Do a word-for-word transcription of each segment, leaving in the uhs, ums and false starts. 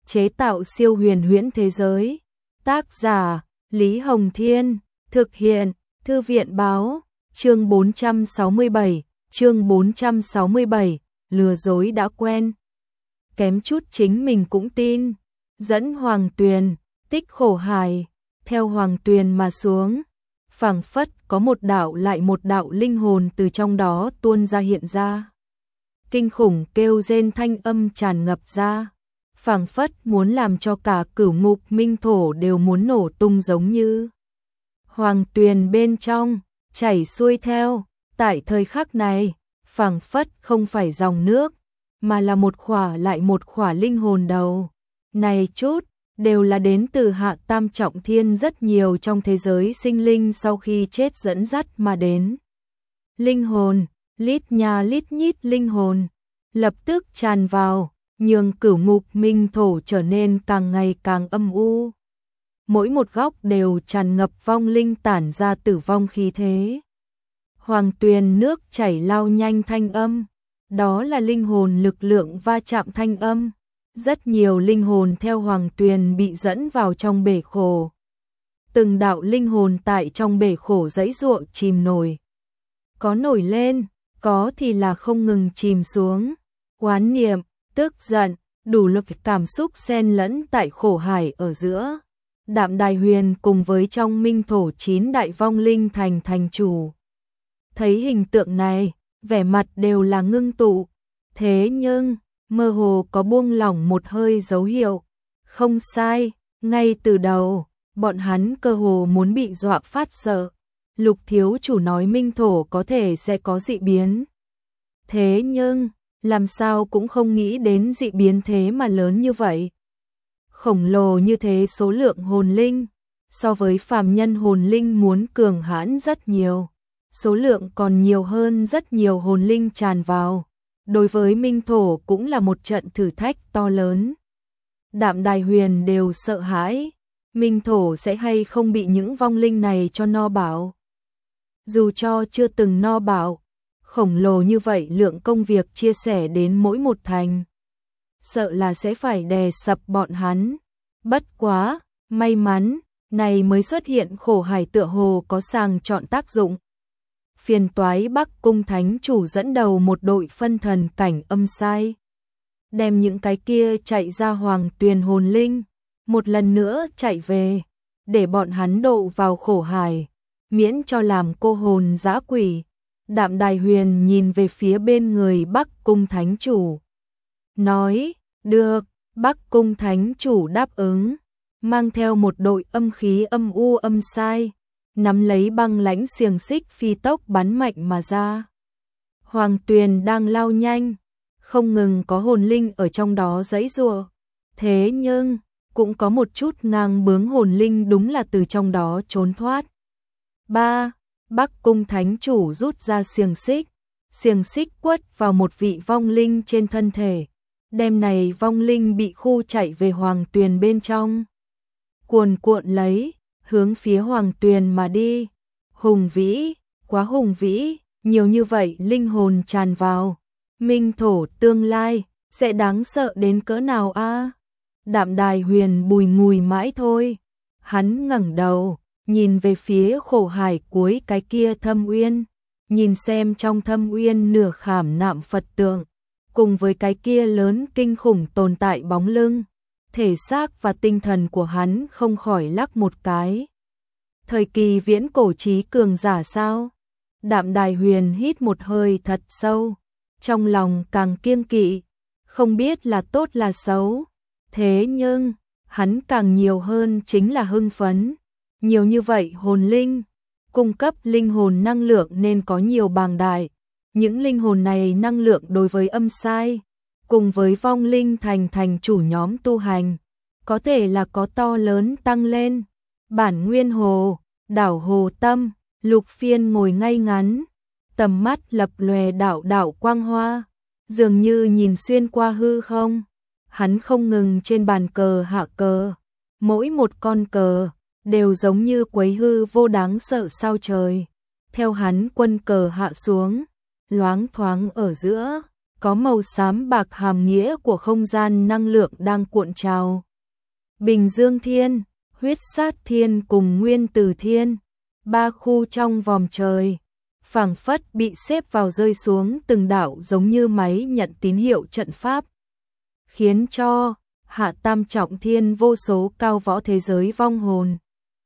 chế tạo siêu huyền huyễn thế giới. Tác giả, Lý Hồng Thiên, thực hiện, Thư viện Báo, chương bốn trăm sáu mươi bảy, chương bốn trăm sáu mươi bảy, lừa dối đã quen. Kém chút chính mình cũng tin, dẫn Hoàng Tuyền, tích khổ hài, theo Hoàng Tuyền mà xuống, phảng phất có một đạo lại một đạo linh hồn từ trong đó tuôn ra hiện ra. Kinh khủng kêu rên thanh âm tràn ngập ra, phảng phất muốn làm cho cả cửu ngục minh thổ đều muốn nổ tung giống như. Hoàng Tuyền bên trong, chảy xuôi theo, tại thời khắc này, phảng phất không phải dòng nước, mà là một khỏa lại một khỏa linh hồn đầu. Này chút, đều là đến từ Hạ Tam Trọng Thiên rất nhiều trong thế giới sinh linh sau khi chết dẫn dắt mà đến. Linh hồn, lít nha lít nhít linh hồn, lập tức tràn vào, nhường cửu ngục minh thổ trở nên càng ngày càng âm u. Mỗi một góc đều tràn ngập vong linh tản ra tử vong khí thế. Hoàng Tuyền nước chảy lao nhanh thanh âm, đó là linh hồn lực lượng va chạm thanh âm. Rất nhiều linh hồn theo Hoàng Tuyền bị dẫn vào trong bể khổ. Từng đạo linh hồn tại trong bể khổ giãy giụa chìm nổi. Có nổi lên, có thì là không ngừng chìm xuống. Oán niệm, tức giận, đủ loại cảm xúc xen lẫn tại khổ hải ở giữa. Đạm Đài Huyền cùng với trong minh thổ chín đại vong linh thành thành chủ. Thấy hình tượng này, vẻ mặt đều là ngưng tụ. Thế nhưng, mơ hồ có buông lỏng một hơi dấu hiệu. Không sai, ngay từ đầu, bọn hắn cơ hồ muốn bị dọa phát sợ. Lục thiếu chủ nói minh thổ có thể sẽ có dị biến. Thế nhưng, làm sao cũng không nghĩ đến dị biến thế mà lớn như vậy. Khổng lồ như thế số lượng hồn linh, so với phàm nhân hồn linh muốn cường hãn rất nhiều. Số lượng còn nhiều hơn rất nhiều hồn linh tràn vào. Đối với minh thổ cũng là một trận thử thách to lớn. Đạm Đài Huyền đều sợ hãi, minh thổ sẽ hay không bị những vong linh này cho no bảo. Dù cho chưa từng no bảo, khổng lồ như vậy lượng công việc chia sẻ đến mỗi một thành. Sợ là sẽ phải đè sập bọn hắn. Bất quá, may mắn, này mới xuất hiện khổ hải tựa hồ có sàng chọn tác dụng. Phiền toái Bắc Cung Thánh Chủ dẫn đầu một đội phân thần cảnh âm sai. Đem những cái kia chạy ra Hoàng Tuyền hồn linh, một lần nữa chạy về, để bọn hắn độ vào khổ hải, miễn cho làm cô hồn dã quỷ. Đạm Đài Huyền nhìn về phía bên người Bắc Cung Thánh Chủ. Nói, được, Bắc Cung Thánh Chủ đáp ứng, mang theo một đội âm khí âm u âm sai. Nắm lấy băng lãnh xiềng xích phi tốc bắn mạnh mà ra. Hoàng Tuyền đang lao nhanh, không ngừng có hồn linh ở trong đó giãy giụa. Thế nhưng, cũng có một chút ngang bướng hồn linh đúng là từ trong đó trốn thoát. ba. Bắc Cung Thánh Chủ rút ra xiềng xích, xiềng xích quất vào một vị vong linh trên thân thể. Đêm này vong linh bị khu chạy về Hoàng Tuyền bên trong. Cuồn cuộn lấy, hướng phía Hoàng Tuyền mà đi. Hùng vĩ, quá hùng vĩ, nhiều như vậy linh hồn tràn vào. Minh thổ tương lai, sẽ đáng sợ đến cỡ nào a? Đạm Đài Huyền bùi ngùi mãi thôi. Hắn ngẩng đầu, nhìn về phía khổ hải cuối cái kia thâm uyên. Nhìn xem trong thâm uyên nửa khảm nạm Phật tượng, cùng với cái kia lớn kinh khủng tồn tại bóng lưng. Thể xác và tinh thần của hắn không khỏi lắc một cái. Thời kỳ viễn cổ trí cường giả sao? Đạm Đài Huyền hít một hơi thật sâu, trong lòng càng kiêng kỵ, không biết là tốt là xấu. Thế nhưng, hắn càng nhiều hơn chính là hưng phấn. Nhiều như vậy hồn linh, cung cấp linh hồn năng lượng nên có nhiều bàng đại. Những linh hồn này năng lượng đối với âm sai, cùng với vong linh thành thành chủ nhóm tu hành, có thể là có to lớn tăng lên. Bản Nguyên Hồ, đảo Hồ Tâm, Lục Phiên ngồi ngay ngắn, tầm mắt lập lòe đạo đạo quang hoa, dường như nhìn xuyên qua hư không. Hắn không ngừng trên bàn cờ hạ cờ, mỗi một con cờ đều giống như quấy hư vô đáng sợ sao trời. Theo hắn quân cờ hạ xuống, loáng thoáng ở giữa, có màu xám bạc hàm nghĩa của không gian năng lượng đang cuộn trào. Bình Dương Thiên, Huyết Sát Thiên cùng Nguyên Tử Thiên, ba khu trong vòm trời, phảng phất bị xếp vào rơi xuống từng đạo giống như máy nhận tín hiệu trận pháp, khiến cho hạ tam trọng thiên vô số cao võ thế giới vong hồn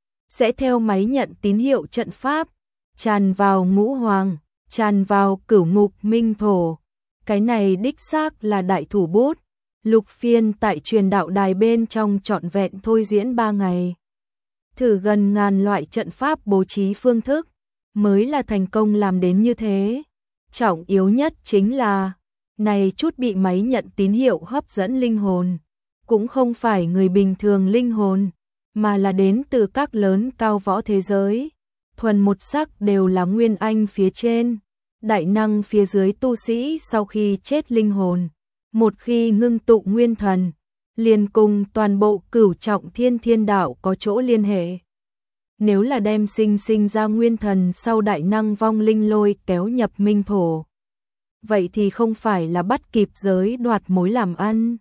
sẽ theo máy nhận tín hiệu trận pháp tràn vào ngũ hoàng, tràn vào cửu ngục minh thổ. Cái này đích xác là đại thủ bút. Lục Phiên tại truyền đạo đài bên trong trọn vẹn thôi diễn ba ngày, thử gần ngàn loại trận pháp bố trí phương thức, mới là thành công làm đến như thế. Trọng yếu nhất chính là, này chút bị máy nhận tín hiệu hấp dẫn linh hồn, cũng không phải người bình thường linh hồn, mà là đến từ các lớn cao võ thế giới, thuần một sắc đều là nguyên anh phía trên, đại năng phía dưới tu sĩ sau khi chết linh hồn. Một khi ngưng tụ nguyên thần, liền cùng toàn bộ cửu trọng thiên thiên đạo có chỗ liên hệ. Nếu là đem sinh sinh ra nguyên thần sau đại năng vong linh lôi kéo nhập minh thổ, vậy thì không phải là bắt kịp giới đoạt mối làm ăn,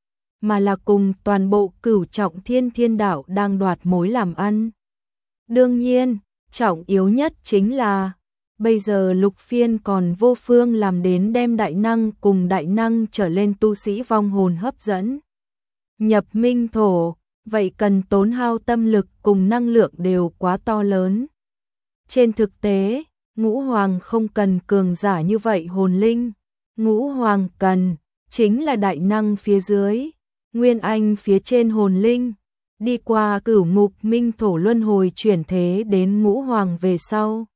mà là cùng toàn bộ cửu trọng thiên thiên đạo đang đoạt mối làm ăn. Đương nhiên, trọng yếu nhất chính là bây giờ Lục Phiên còn vô phương làm đến đem đại năng cùng đại năng trở lên tu sĩ vong hồn hấp dẫn nhập minh thổ, vậy cần tốn hao tâm lực cùng năng lượng đều quá to lớn. Trên thực tế, Ngũ Hoàng không cần cường giả như vậy hồn linh, Ngũ Hoàng cần chính là đại năng phía dưới, nguyên anh phía trên hồn linh, đi qua cửu ngục minh thổ luân hồi chuyển thế đến Ngũ Hoàng về sau,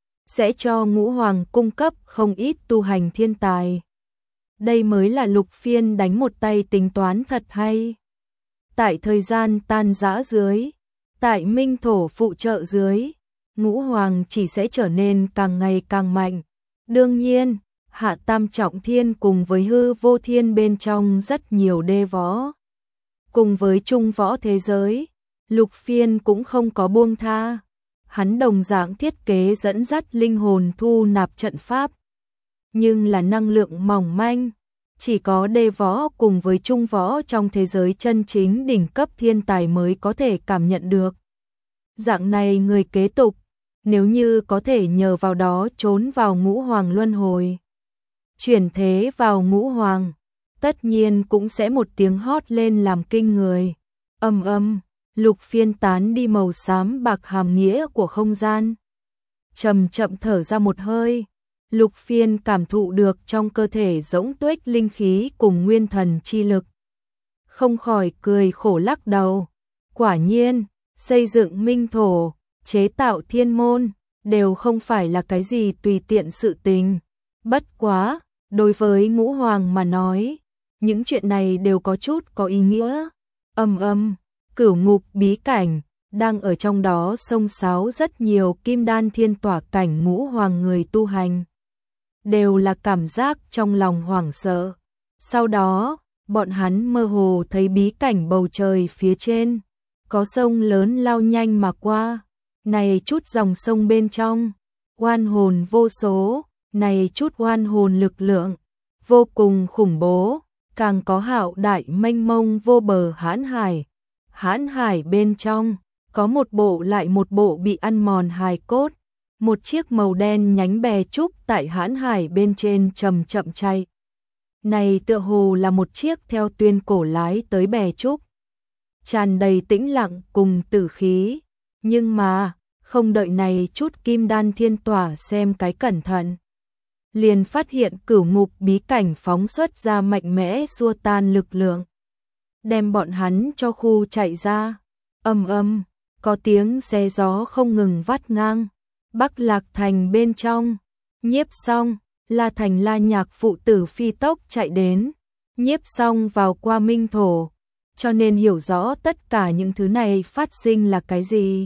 sẽ cho Ngũ Hoàng cung cấp không ít tu hành thiên tài. Đây mới là Lục Phiên đánh một tay tính toán thật hay. Tại thời gian tan rã dưới, tại minh thổ phụ trợ dưới, Ngũ Hoàng chỉ sẽ trở nên càng ngày càng mạnh. Đương nhiên, hạ tam trọng thiên cùng với hư vô thiên bên trong rất nhiều đê võ. Cùng với trung võ thế giới, Lục Phiên cũng không có buông tha. Hắn đồng dạng thiết kế dẫn dắt linh hồn thu nạp trận pháp, nhưng là năng lượng mỏng manh, chỉ có đê võ cùng với trung võ trong thế giới chân chính đỉnh cấp thiên tài mới có thể cảm nhận được. Dạng này người kế tục, nếu như có thể nhờ vào đó trốn vào Ngũ Hoàng luân hồi, chuyển thế vào Ngũ Hoàng, tất nhiên cũng sẽ một tiếng hót lên làm kinh người. Ầm ầm, Lục Phiên tán đi màu xám bạc hàm nghĩa của không gian, chậm chậm thở ra một hơi. Lục Phiên cảm thụ được trong cơ thể rỗng tuếch linh khí cùng nguyên thần chi lực, không khỏi cười khổ lắc đầu. Quả nhiên, xây dựng minh thổ, chế tạo thiên môn, đều không phải là cái gì tùy tiện sự tình. Bất quá, đối với Ngũ Hoàng mà nói, những chuyện này đều có chút có ý nghĩa. Ầm ầm, cửu ngục bí cảnh, đang ở trong đó xông xáo rất nhiều kim đan thiên tỏa cảnh Ngũ Hoàng người tu hành. Đều là cảm giác trong lòng hoảng sợ. Sau đó, bọn hắn mơ hồ thấy bí cảnh bầu trời phía trên, có sông lớn lao nhanh mà qua. Này chút dòng sông bên trong, oan hồn vô số, này chút oan hồn lực lượng, vô cùng khủng bố, càng có hạo đại mênh mông vô bờ hãn hải. Hãn hải bên trong, có một bộ lại một bộ bị ăn mòn hài cốt. Một chiếc màu đen nhánh bè trúc tại hãn hải bên trên chậm chậm chạy. Này tựa hồ là một chiếc theo tuyên cổ lái tới bè trúc, tràn đầy tĩnh lặng cùng tử khí. Nhưng mà, không đợi này chút kim đan thiên tỏa xem cái cẩn thận, liền phát hiện cửu ngục bí cảnh phóng xuất ra mạnh mẽ xua tan lực lượng, đem bọn hắn cho khu chạy ra. Ầm ầm, có tiếng xe gió không ngừng vắt ngang. Bắc Lạc Thành bên trong, Nhiếp Song, La Thành La Nhạc phụ tử phi tốc chạy đến. Nhiếp Song vào qua minh thổ, cho nên hiểu rõ tất cả những thứ này phát sinh là cái gì.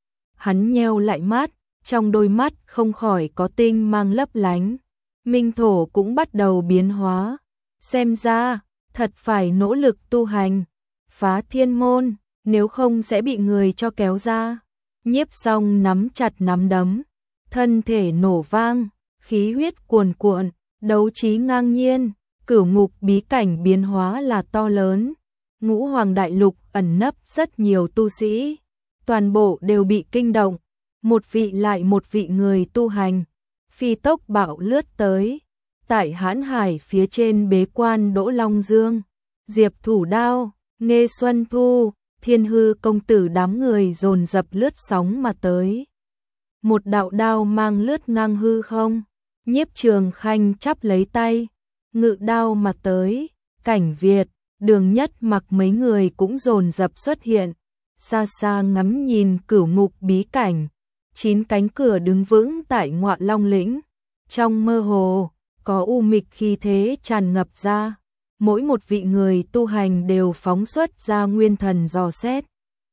Hắn nheo lại mắt, trong đôi mắt không khỏi có tinh mang lấp lánh. Minh thổ cũng bắt đầu biến hóa. Xem ra, thật phải nỗ lực tu hành, phá thiên môn, nếu không sẽ bị người cho kéo ra. Nhiếp Song nắm chặt nắm đấm, thân thể nổ vang, khí huyết cuồn cuộn, đấu trí ngang nhiên, Cửu ngục bí cảnh biến hóa là to lớn, Ngũ Hoàng Đại Lục ẩn nấp rất nhiều tu sĩ, toàn bộ đều bị kinh động, một vị lại một vị người tu hành, phi tốc bạo lướt tới, tại Hãn Hải phía trên bế quan Đỗ Long Dương, Diệp Thủ Đao, Nghê Xuân Thu, Thiên Hư công tử đám người dồn dập lướt sóng mà tới. Một đạo đao mang lướt ngang hư không, Nhiếp Trường Khanh chắp lấy tay, ngự đao mà tới, Cảnh Việt, Đường Nhất Mặc mấy người cũng dồn dập xuất hiện, xa xa ngắm nhìn cửu ngục bí cảnh, chín cánh cửa đứng vững tại Ngoại Long lĩnh, trong mơ hồ có u mịch khí thế tràn ngập ra, mỗi một vị người tu hành đều phóng xuất ra nguyên thần dò xét.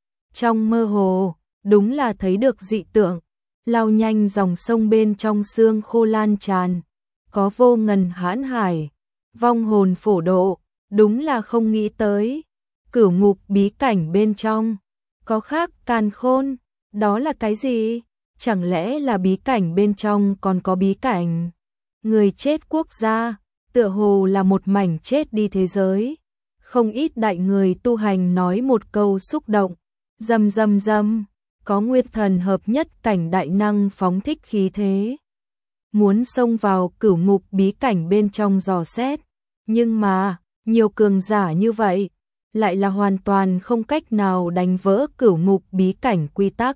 Trong mơ hồ, đúng là thấy được dị tượng, lao nhanh dòng sông bên trong xương khô lan tràn, có vô ngần hãn hải, vong hồn phổ độ, đúng là không nghĩ tới. Cửu ngục bí cảnh bên trong, có khác càn khôn, đó là cái gì? Chẳng lẽ là bí cảnh bên trong còn có bí cảnh? Người chết quốc gia, tựa hồ là một mảnh chết đi thế giới. Không ít đại người tu hành nói một câu xúc động, rầm rầm rầm, có nguyên thần hợp nhất cảnh đại năng phóng thích khí thế. Muốn xông vào cửu ngục bí cảnh bên trong dò xét, nhưng mà, nhiều cường giả như vậy, lại là hoàn toàn không cách nào đánh vỡ cửu ngục bí cảnh quy tắc.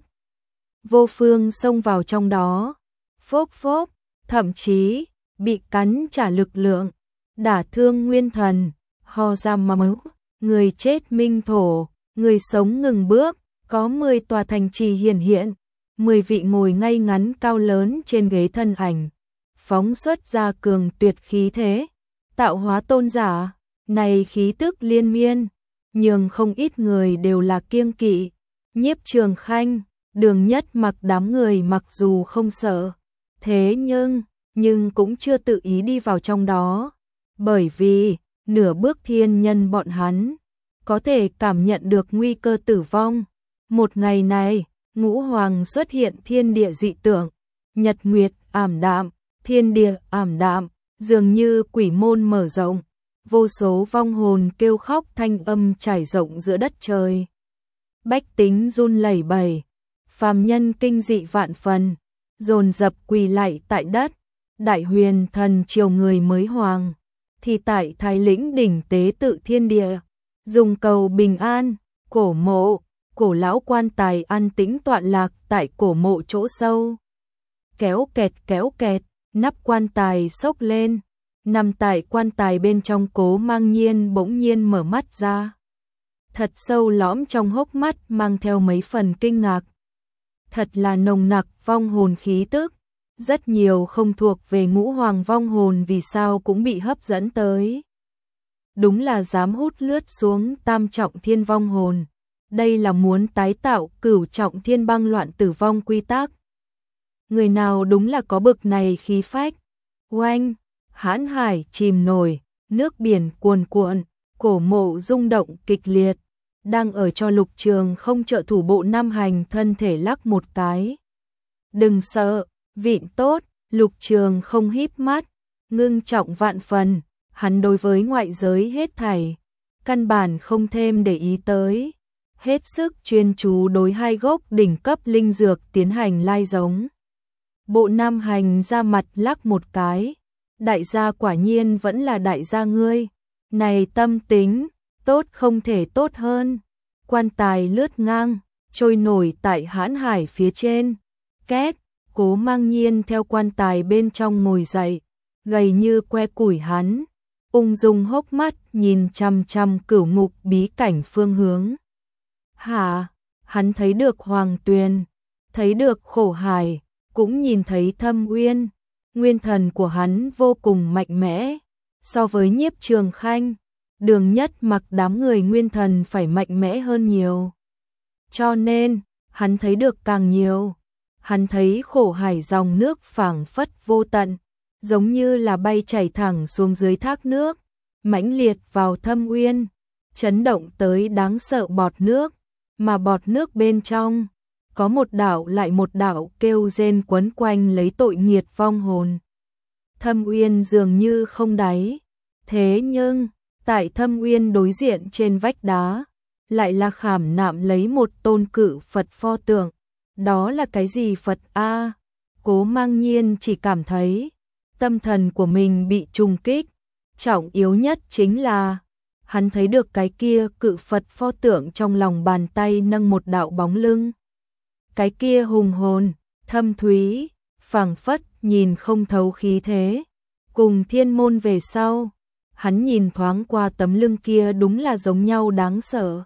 Vô phương xông vào trong đó, phốc phốc, thậm chí bị cắn trả lực lượng, đả thương nguyên thần, ho ra máu, người chết minh thổ, người sống ngừng bước, có mười tòa thành trì hiển hiện, mười vị ngồi ngay ngắn cao lớn trên ghế thân ảnh, phóng xuất ra cường tuyệt khí thế, tạo hóa tôn giả, này khí tức liên miên, nhường không ít người đều là kiêng kỵ. Nhiếp Trường Khanh, Đường Nhất Mặc đám người mặc dù không sợ, thế nhưng, nhưng cũng chưa tự ý đi vào trong đó, bởi vì, nửa bước thiên nhân bọn hắn, có thể cảm nhận được nguy cơ tử vong. Một ngày này, Ngũ Hoàng xuất hiện thiên địa dị tượng, nhật nguyệt ảm đạm, thiên địa ảm đạm, dường như quỷ môn mở rộng, vô số vong hồn kêu khóc thanh âm trải rộng giữa đất trời. Bách tính run lẩy bẩy, phàm nhân kinh dị vạn phần, dồn dập quỳ lạy tại đất. Đại huyền thần triều người mới hoàng, thì tại Thái Lĩnh đỉnh tế tự thiên địa, dùng cầu bình an. Cổ mộ, cổ lão quan tài an tĩnh tọa lạc tại cổ mộ chỗ sâu. Kéo kẹt kéo kẹt, nắp quan tài xốc lên, nằm tại quan tài bên trong Cố Mang Nhiên bỗng nhiên mở mắt ra. Thật sâu lõm trong hốc mắt mang theo mấy phần kinh ngạc. Thật là nồng nặc vong hồn khí tức, rất nhiều không thuộc về Ngũ Hoàng vong hồn vì sao cũng bị hấp dẫn tới. Đúng là dám hút lướt xuống tam trọng thiên vong hồn. Đây là muốn tái tạo cửu trọng thiên băng loạn tử vong quy tắc. Người nào đúng là có bực này khí phách. Oanh, hãn hải chìm nổi, nước biển cuồn cuộn, cổ mộ rung động kịch liệt. Đang ở cho Lục Trường Không trợ thủ bộ Nam Hành thân thể lắc một cái. Đừng sợ, vịn tốt, Lục Trường Không híp mắt, ngưng trọng vạn phần, hắn đối với ngoại giới hết thảy, căn bản không thêm để ý tới. Hết sức chuyên chú đối hai gốc đỉnh cấp linh dược tiến hành lai giống. Bộ Nam Hành ra mặt lắc một cái, đại gia quả nhiên vẫn là đại gia ngươi, này tâm tính, tốt không thể tốt hơn. Quan tài lướt ngang, trôi nổi tại hãn hải phía trên, két, Cố Mang Nhiên theo quan tài bên trong ngồi dậy, gầy như que củi hắn, ung dung hốc mắt nhìn chằm chằm cửu ngục bí cảnh phương hướng. Hả, hắn thấy được Hoàng Tuyền, thấy được Khổ Hải, cũng nhìn thấy Thâm Uyên, nguyên thần của hắn vô cùng mạnh mẽ, so với Nhiếp Trường Khanh, Đường Nhất Mặc đám người nguyên thần phải mạnh mẽ hơn nhiều. Cho nên, hắn thấy được càng nhiều, hắn thấy Khổ Hải dòng nước phảng phất vô tận, giống như là bay chảy thẳng xuống dưới thác nước, mãnh liệt vào Thâm Uyên, chấn động tới đáng sợ bọt nước. Mà bọt nước bên trong, có một đạo lại một đạo kêu rên quấn quanh lấy tội nghiệt vong hồn. Thâm Uyên dường như không đáy, Thế nhưng, tại thâm uyên đối diện trên vách đá, lại là khảm nạm lấy một tôn cự Phật pho tượng. Đó là cái gì Phật a? Cố Mang Nhiên chỉ cảm thấy tâm thần của mình bị trùng kích. Trọng yếu nhất chính là hắn thấy được cái kia cự Phật pho tượng trong lòng bàn tay nâng một đạo bóng lưng. Cái kia hùng hồn, thâm thúy, phảng phất nhìn không thấu khí thế. Cùng thiên môn về sau, hắn nhìn thoáng qua tấm lưng kia đúng là giống nhau đáng sợ.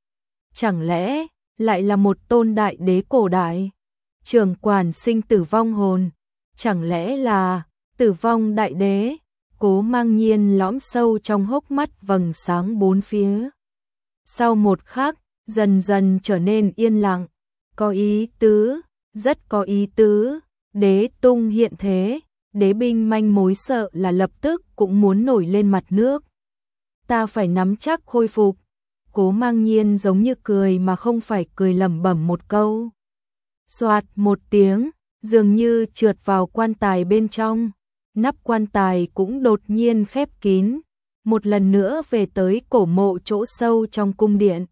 Chẳng lẽ lại là một tôn đại đế cổ đại, trưởng quản sinh tử vong hồn, chẳng lẽ là tử vong đại đế? Cố Mang Nhiên lõm sâu trong hốc mắt vầng sáng bốn phía. Sau một khắc, dần dần trở nên yên lặng, có ý tứ, rất có ý tứ. Đế tung hiện thế, đế binh manh mối sợ là lập tức cũng muốn nổi lên mặt nước. Ta phải nắm chắc khôi phục. Cố Mang Nhiên giống như cười mà không phải cười, lẩm bẩm một câu. Soạt một tiếng, dường như trượt vào quan tài bên trong. Nắp quan tài cũng đột nhiên khép kín, một lần nữa về tới cổ mộ chỗ sâu trong cung điện.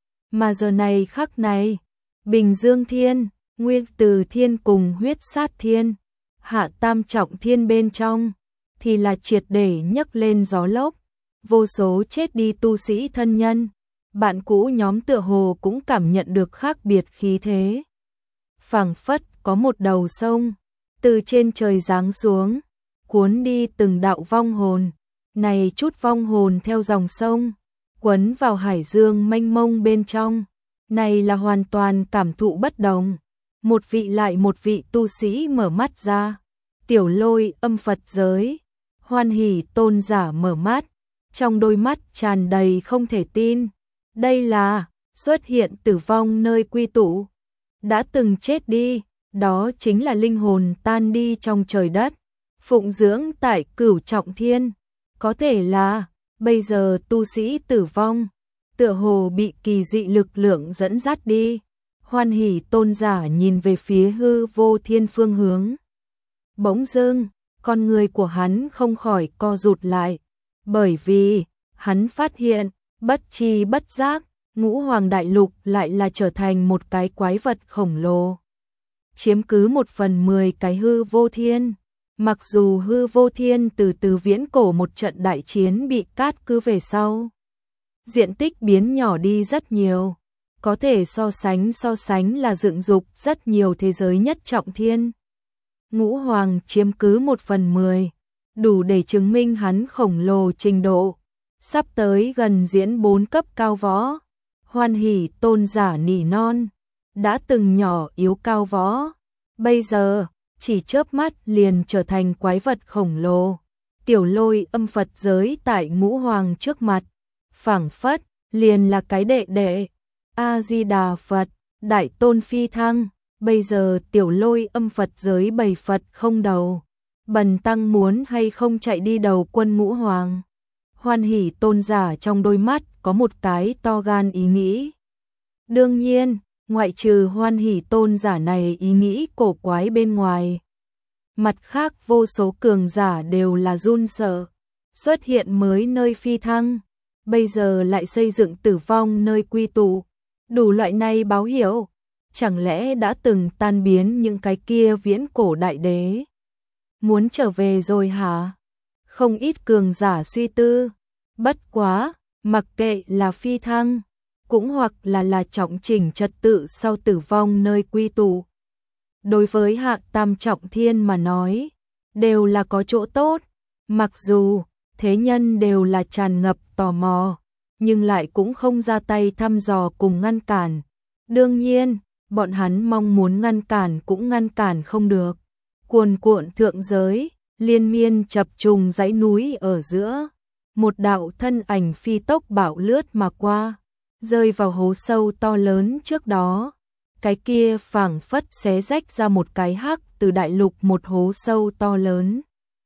Mà giờ này khắc này, Bình Dương Thiên, Nguyên Từ Thiên cùng Huyết Sát Thiên, Hạ Tam Trọng Thiên bên trong thì là triệt để nhấc lên gió lốc, vô số chết đi tu sĩ thân nhân, bạn cũ nhóm tựa hồ cũng cảm nhận được khác biệt khí thế. Phảng phất có một đầu sông từ trên trời giáng xuống, cuốn đi từng đạo vong hồn. Này chút vong hồn theo dòng sông quấn vào hải dương mênh mông bên trong, này là hoàn toàn cảm thụ bất đồng. Một vị lại một vị tu sĩ mở mắt ra. Tiểu Lôi âm Phật giới, Hoan Hỷ tôn giả mở mắt, trong đôi mắt tràn đầy không thể tin. Đây là xuất hiện tử vong nơi quy tụ, đã từng chết đi, đó chính là linh hồn tan đi trong trời đất, phụng dưỡng tại Cửu Trọng Thiên. Có thể là bây giờ tu sĩ tử vong, tựa hồ bị kỳ dị lực lượng dẫn dắt đi. Hoan Hỷ tôn giả nhìn về phía hư vô thiên phương hướng. Bỗng dưng, con người của hắn không khỏi co rụt lại, bởi vì hắn phát hiện, bất tri bất giác, Ngũ Hoàng Đại Lục lại là trở thành một cái quái vật khổng lồ, chiếm cứ một phần mười cái hư vô thiên. Mặc dù hư vô thiên từ từ viễn cổ một trận đại chiến bị cát cứ về sau, diện tích biến nhỏ đi rất nhiều, có thể so sánh so sánh là dựng dục rất nhiều thế giới nhất trọng thiên. Ngũ Hoàng chiếm cứ một phần mười, đủ để chứng minh hắn khổng lồ trình độ, sắp tới gần diễn bốn cấp cao võ. Hoan Hỷ tôn giả nỉ non, đã từng nhỏ yếu cao võ, bây giờ chỉ chớp mắt liền trở thành quái vật khổng lồ. Tiểu Lôi âm Phật giới tại Ngũ Hoàng trước mặt, phảng phất liền là cái đệ đệ. A Di Đà Phật, Đại Tôn phi thăng. Bây giờ Tiểu Lôi âm Phật giới bầy Phật không đầu, bần tăng muốn hay không chạy đi đầu quân Ngũ Hoàng? Hoan Hỷ tôn giả trong đôi mắt có một cái to gan ý nghĩ. Đương nhiên, ngoại trừ Hoan Hỷ tôn giả này ý nghĩ cổ quái bên ngoài, mặt khác vô số cường giả đều là run sợ. Xuất hiện mới nơi phi thăng, bây giờ lại xây dựng tử vong nơi quy tụ, đủ loại này báo hiệu, chẳng lẽ đã từng tan biến những cái kia viễn cổ đại đế muốn trở về rồi hả? Không ít cường giả suy tư. Bất quá, mặc kệ là phi thăng, cũng hoặc là là trọng chỉnh trật tự sau tử vong nơi quy tụ, đối với Hạ Tam Trọng Thiên mà nói, đều là có chỗ tốt. Mặc dù thế nhân đều là tràn ngập tò mò, nhưng lại cũng không ra tay thăm dò cùng ngăn cản. Đương nhiên, bọn hắn mong muốn ngăn cản cũng ngăn cản không được. Cuồn cuộn thượng giới, liên miên chập trùng dãy núi ở giữa, một đạo thân ảnh phi tốc bạo lướt mà qua, rơi vào hố sâu to lớn trước đó. Cái kia phảng phất xé rách ra một cái hắc từ đại lục một hố sâu to lớn,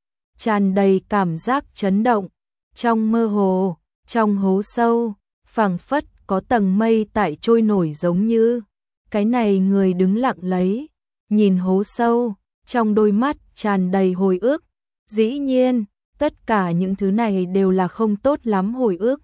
tràn đầy cảm giác chấn động. Trong mơ hồ, trong hố sâu, phảng phất có tầng mây tại trôi nổi giống như. Cái này người đứng lặng lấy, nhìn hố sâu, trong đôi mắt tràn đầy hồi ức. Dĩ nhiên, Tất cả những thứ này đều là không tốt lắm hồi ức.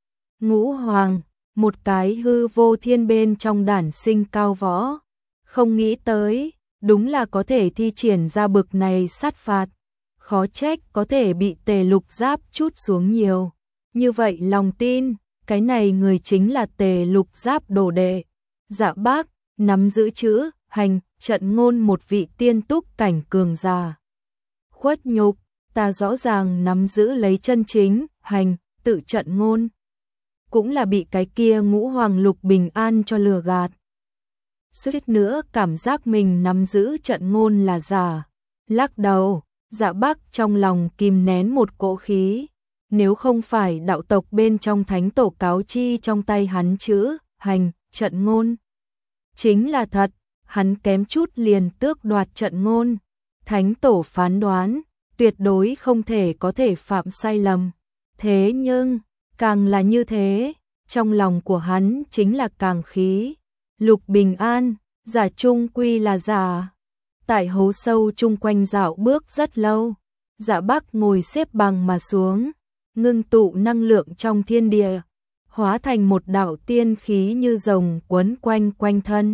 Ngũ Hoàng, một cái hư vô thiên bên trong đản sinh cao võ. Không nghĩ tới, đúng là có thể thi triển ra bực này sát phạt. Khó trách có thể bị Tề Lục Giáp chút xuống nhiều. Như vậy lòng tin, cái này người chính là Tề Lục Giáp đồ đệ. Dạ Bác, nắm giữ chữ, hành, trận ngôn một vị tiên túc cảnh cường già. Khuất Nhục, ta rõ ràng nắm giữ lấy chân chính, hành, tự trận ngôn. Cũng là bị cái kia Ngũ Hoàng Lục Bình An cho lừa gạt. Suýt nữa cảm giác mình nắm giữ trận ngôn là giả. Lắc đầu, Dạ Bác trong lòng kìm nén một cỗ khí. Nếu không phải đạo tộc bên trong thánh tổ cáo chi trong tay hắn chữ, hành, trận ngôn. Chính là thật, hắn kém chút liền tước đoạt trận ngôn. Thánh tổ phán đoán, tuyệt đối không thể có thể phạm sai lầm. Thế nhưng, càng là như thế, trong lòng của hắn chính là càng khí. Lục Bình An, giả trung quy là giả. Tại hố sâu chung quanh dạo bước rất lâu, Dạ Bác ngồi xếp bằng mà xuống, ngưng tụ năng lượng trong thiên địa, hóa thành một đạo tiên khí như rồng quấn quanh quanh thân.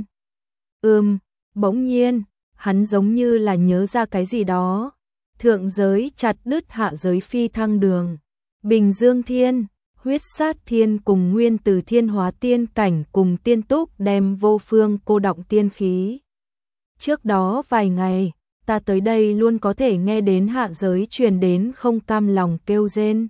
Ừm, bỗng nhiên, hắn giống như là nhớ ra cái gì đó. Thượng giới chặt đứt hạ giới phi thăng đường. Bình Dương Thiên, Huyết Sát Thiên cùng Nguyên Từ Thiên hóa tiên cảnh cùng tiên túc đem vô phương cô động tiên khí. Trước đó vài ngày, ta tới đây luôn có thể nghe đến hạ giới truyền đến không cam lòng kêu rên.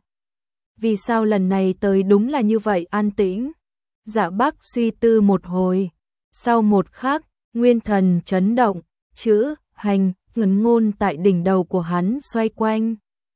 Vì sao lần này tới đúng là như vậy an tĩnh? Dạ Bác suy tư một hồi. Sau một khắc, nguyên thần chấn động, chữ, hành, ngấn ngôn tại đỉnh đầu của hắn xoay quanh.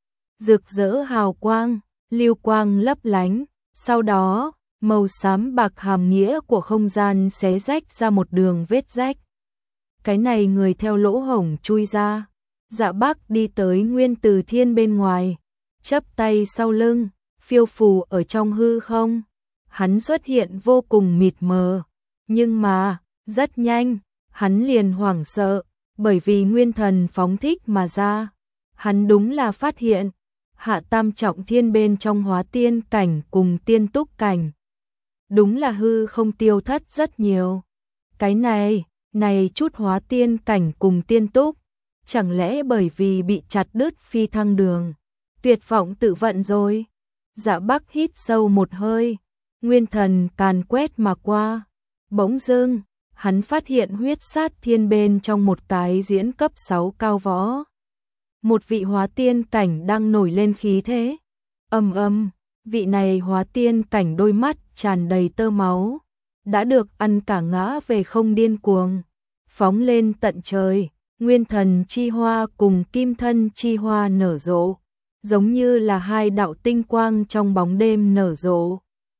Rực rỡ hào quang, lưu quang lấp lánh, sau đó, màu xám bạc hàm nghĩa của không gian xé rách ra một đường vết rách. Cái này người theo lỗ hổng chui ra. Dạ Bác đi tới Nguyên Từ Thiên bên ngoài, chắp tay sau lưng, phiêu phù ở trong hư không. Hắn xuất hiện vô cùng mịt mờ, nhưng mà, rất nhanh, hắn liền hoảng sợ, bởi vì nguyên thần phóng thích mà ra. Hắn đúng là phát hiện, hạ tam trọng thiên bên trong hóa tiên cảnh cùng tiên túc cảnh. Đúng là hư không tiêu thất rất nhiều. Cái này, này chút hóa tiên cảnh cùng tiên túc, chẳng lẽ bởi vì bị chặt đứt phi thăng đường, tuyệt vọng tự vận rồi. Dạ Bác hít sâu một hơi, nguyên thần càn quét mà qua. Bỗng dưng, hắn phát hiện Huyết Sát Thiên bên trong một cái diễn cấp sáu cao võ. Một vị hóa tiên cảnh đang nổi lên khí thế. Ầm ầm, vị này hóa tiên cảnh đôi mắt tràn đầy tơ máu, đã được ăn cả ngã về không điên cuồng, phóng lên tận trời, nguyên thần chi hoa cùng kim thân chi hoa nở rộ, giống như là hai đạo tinh quang trong bóng đêm nở rộ.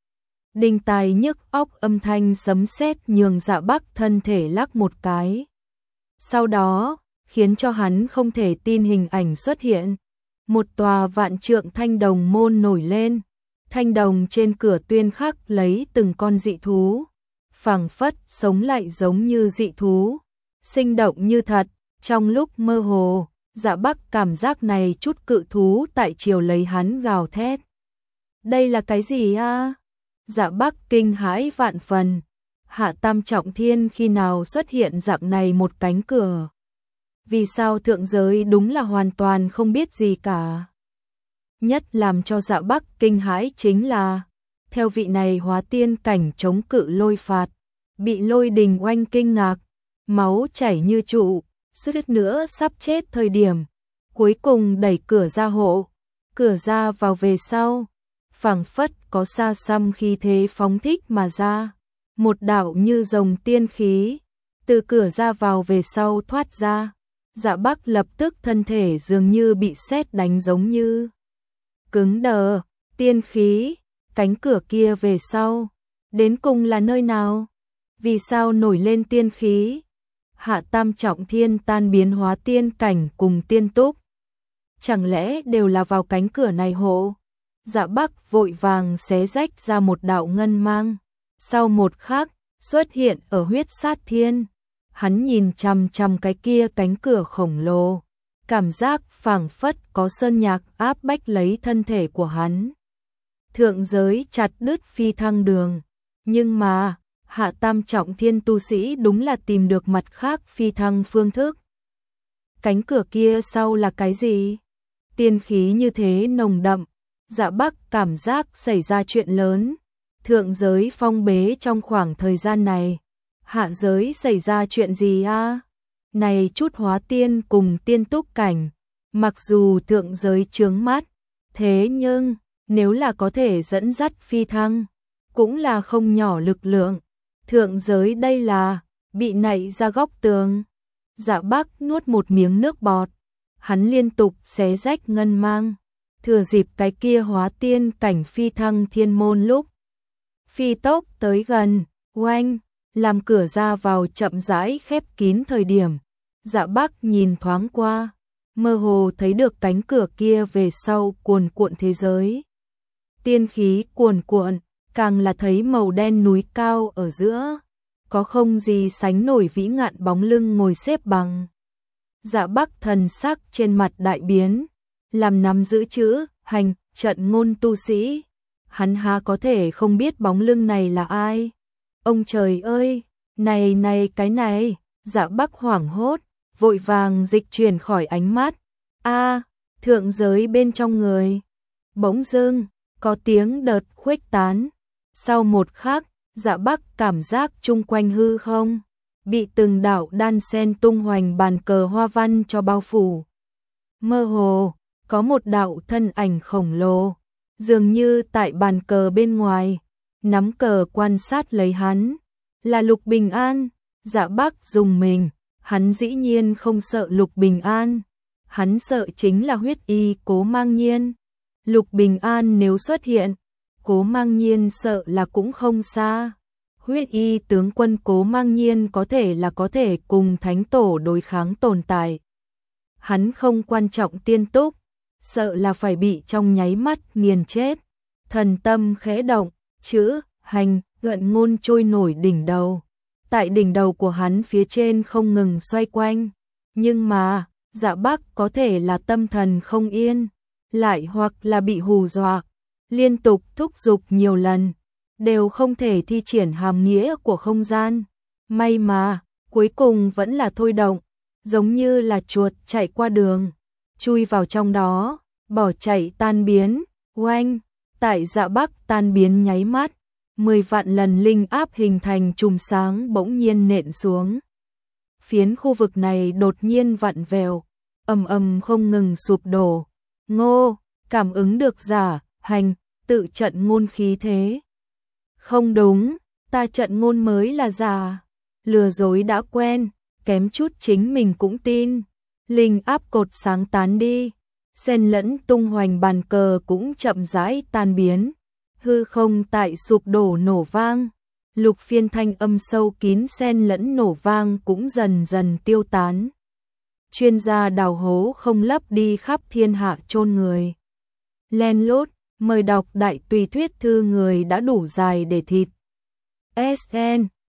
Đinh tai nhức óc âm thanh sấm sét nhường Dạ Bác thân thể lắc một cái. Sau đó, khiến cho hắn không thể tin hình ảnh xuất hiện. Một tòa vạn trượng thanh đồng môn nổi lên. Thanh đồng trên cửa tuyên khắc lấy từng con dị thú. Phảng phất sống lại giống như dị thú. Sinh động như thật, trong lúc mơ hồ, Dạ Bác cảm giác này chút cự thú tại chiều lấy hắn gào thét. Đây là cái gì a? Dạ Bác kinh hãi vạn phần. Hạ tam trọng thiên khi nào xuất hiện dạng này một cánh cửa? Vì sao thượng giới đúng là hoàn toàn không biết gì cả? Nhất làm cho Dạ Bác kinh hãi chính là, theo vị này hóa tiên cảnh chống cự lôi phạt, bị lôi đình oanh kinh ngạc, máu chảy như trụ, suýt nữa sắp chết thời điểm, cuối cùng đẩy cửa ra hộ, cửa ra vào về sau, phảng phất có xa xăm khí thế phóng thích mà ra, một đạo như rồng tiên khí, từ cửa ra vào về sau thoát ra. Dạ Bác lập tức thân thể dường như bị sét đánh giống như cứng đờ, tiên khí, cánh cửa kia về sau, đến cùng là nơi nào? Vì sao nổi lên tiên khí? Hạ tam trọng thiên tan biến hóa tiên cảnh cùng tiên túc, chẳng lẽ đều là vào cánh cửa này hộ? Dạ Bác vội vàng xé rách ra một đạo ngân mang, sau một khắc xuất hiện ở Huyết Sát Thiên. Hắn nhìn chằm chằm cái kia cánh cửa khổng lồ, cảm giác phảng phất có sơn nhạc áp bách lấy thân thể của hắn. Thượng giới chặt đứt phi thăng đường, nhưng mà, hạ tam trọng thiên tu sĩ đúng là tìm được mặt khác phi thăng phương thức. Cánh cửa kia sau là cái gì? Tiên khí như thế nồng đậm, Dạ Bắc cảm giác xảy ra chuyện lớn. Thượng giới phong bế trong khoảng thời gian này. Hạ giới xảy ra chuyện gì a? Này chút hóa tiên cùng tiên túc cảnh, mặc dù thượng giới chướng mắt, thế nhưng nếu là có thể dẫn dắt phi thăng, cũng là không nhỏ lực lượng. Thượng giới đây là bị nạy ra góc tường. Dạ Bắc nuốt một miếng nước bọt, hắn liên tục xé rách ngân mang, thừa dịp cái kia hóa tiên cảnh phi thăng thiên môn lúc phi tốc tới gần, oanh, làm cửa ra vào chậm rãi khép kín thời điểm. Dạ Bắc nhìn thoáng qua, mơ hồ thấy được cánh cửa kia về sau cuồn cuộn thế giới. Tiên khí cuồn cuộn, càng là thấy màu đen núi cao ở giữa, có không gì sánh nổi vĩ ngạn bóng lưng ngồi xếp bằng. Dạ Bắc thần sắc trên mặt đại biến, làm nắm giữ chữ hành trận ngôn tu sĩ, hắn há có thể không biết bóng lưng này là ai. Ông trời ơi, này này cái này, Dạ Bắc hoảng hốt, vội vàng dịch chuyển khỏi ánh mắt. A, thượng giới bên trong người. Bỗng dưng, có tiếng đợt khuếch tán. Sau một khắc, Dạ Bắc cảm giác chung quanh hư không bị từng đạo đan sen tung hoành bàn cờ hoa văn cho bao phủ. Mơ hồ, có một đạo thân ảnh khổng lồ, dường như tại bàn cờ bên ngoài, nắm cờ quan sát lấy hắn, là Lục Bình An. Dạ Bắc dùng mình, hắn dĩ nhiên không sợ Lục Bình An, hắn sợ chính là huyết y Cố Mang Nhiên. Lục Bình An nếu xuất hiện, Cố Mang Nhiên sợ là cũng không xa. Huyết y tướng quân Cố Mang Nhiên có thể là có thể cùng thánh tổ đối kháng tồn tại. Hắn không quan trọng tiên túc, sợ là phải bị trong nháy mắt nghiền chết. Thần tâm khẽ động, chữ hành gợn ngôn trôi nổi đỉnh đầu. Tại đỉnh đầu của hắn phía trên không ngừng xoay quanh, nhưng mà Dạ Bắc có thể là tâm thần không yên, lại hoặc là bị hù dọa, liên tục thúc giục nhiều lần, đều không thể thi triển hàm nghĩa của không gian. May mà, cuối cùng vẫn là thôi động, giống như là chuột chạy qua đường, chui vào trong đó, bỏ chạy tan biến, oanh, tại Dạ Bắc tan biến nháy mắt, mười vạn lần linh áp hình thành chùm sáng bỗng nhiên nện xuống. Phiến khu vực này đột nhiên vặn vẹo, ầm ầm không ngừng sụp đổ. Ngô, cảm ứng được giả, hành, tự trận ngôn khí thế. Không đúng, ta trận ngôn mới là giả. Lừa dối đã quen, kém chút chính mình cũng tin. Linh áp cột sáng tán đi, xen lẫn tung hoành bàn cờ cũng chậm rãi tan biến. Hư không tại sụp đổ nổ vang, lục phiên thanh âm sâu kín xen lẫn nổ vang cũng dần dần tiêu tán. Chuyên gia đào hố không lấp đi khắp thiên hạ chôn người. Len lút, mời đọc đại tùy thuyết thư người đã đủ dài để thịt. ét en